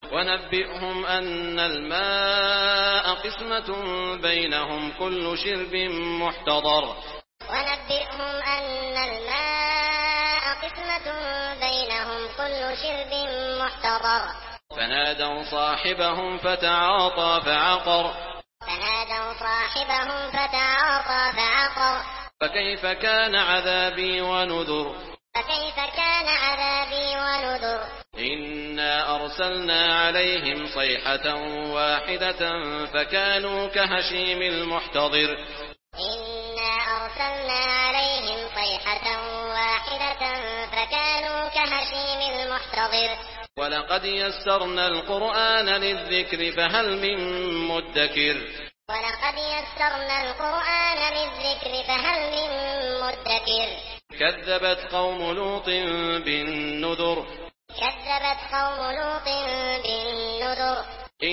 ونبئهم أن الماء قسمة بينهم كل شرب محتضر ونبئهم أن الماء قسمة بينهم كل شرب محتضر فنادوا صاحبهم فتعاطى فعقر فنادوا صاحبهم فتعاطى فعقر فكيف كان عذابي ونذر فكيف كان عذابي ونذر إنا أرسلنا عليهم صيحة واحدة فكانوا كهشيم المحتضر إنا أرسلنا عليهم صيحة واحدة فكانوا كهشيم المحتضر ولقد يسرنا القرآن للذكر فهل من مدكر ولقد يسرنا القرآن للذكر فهل من مدكر كذبت قوم لوط بالنذر كذبت قوم لوط بالنذر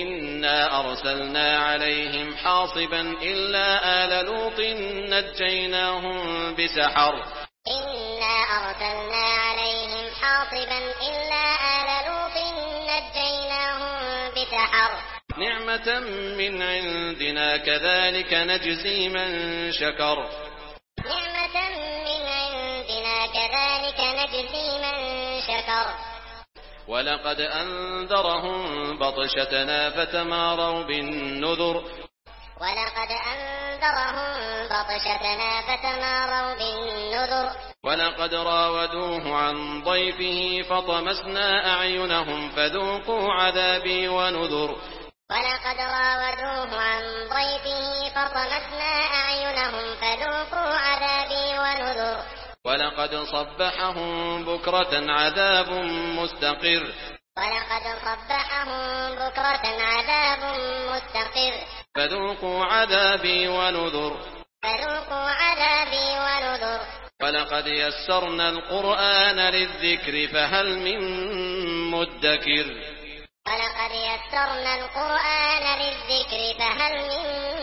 إنا أرسلنا عليهم حاصبا إلا آل لوط نجيناهم بسحر إنا أرسلنا عليهم حاصبا إلا آل لوط نجيناهم بسحر نعمة من عندنا كذلك نجزي من شكر نعمة من عندنا كذلك نجزي من شكر ولقد أنذرهم بطشتنا فتماروا بالنذر ولقد أنذرهم بطشتنا فتماروا بالنذر ولقد راودوه عن ضيفه فطمسنا أعينهم فذوقوا عذابي ونذر ولقد راودوه عن ضيفه فطمسنا أعينهم فذوقوا عذابي ونذر ولقد صبحهم بكرة عذاب مستقر ولقد صبحهم بكرة عذاب مستقر فذوقوا عذابي ونذر فذوقوا عذابي ونذر ولقد يسرنا القرآن للذكر فهل من مدكر ولقد يسرنا القرآن للذكر فهل من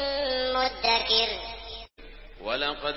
مدكر ولقد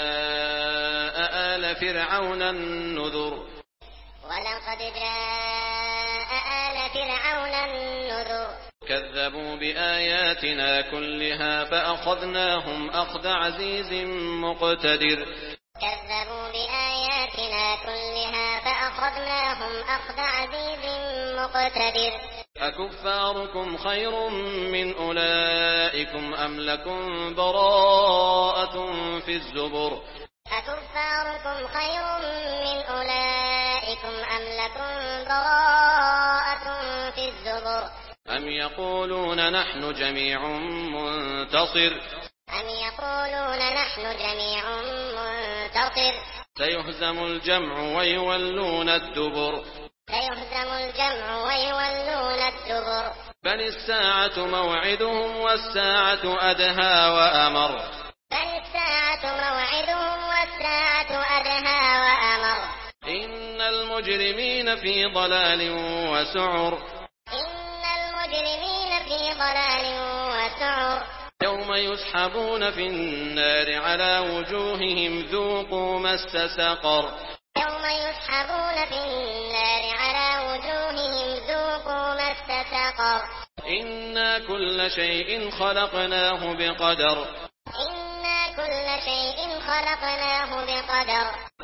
جاء آل فرعون النذر ولقد جاء آل فرعون النذر كذبوا بآياتنا كلها فأخذناهم أخذ عزيز مقتدر كذبوا بآياتنا كلها فأخذناهم أخذ عزيز مقتدر أكفاركم خير من أولئكم أم لكم براءة في الزبر أكفاركم خير من أولئكم أم لكم براءة في الزبر أم يقولون نحن جميع منتصر أم يقولون نحن جميع منتصر سيهزم الجمع ويولون الدبر سيهزم الجمع ويولون الدبر بل الساعة موعدهم والساعة أدهى وأمر بل الساعة موعدهم والساعة أدهى وأمر إن المجرمين في ضلال وسعر إن المجرمين في ضلال وسعر يوم يسحبون في النار على وجوههم ذوقوا مس سقر يوم يسحبون في النار على وجوههم ذوقوا مس سقر إنا كل شيء خلقناه بقدر إنا كل شيء خلقناه بقدر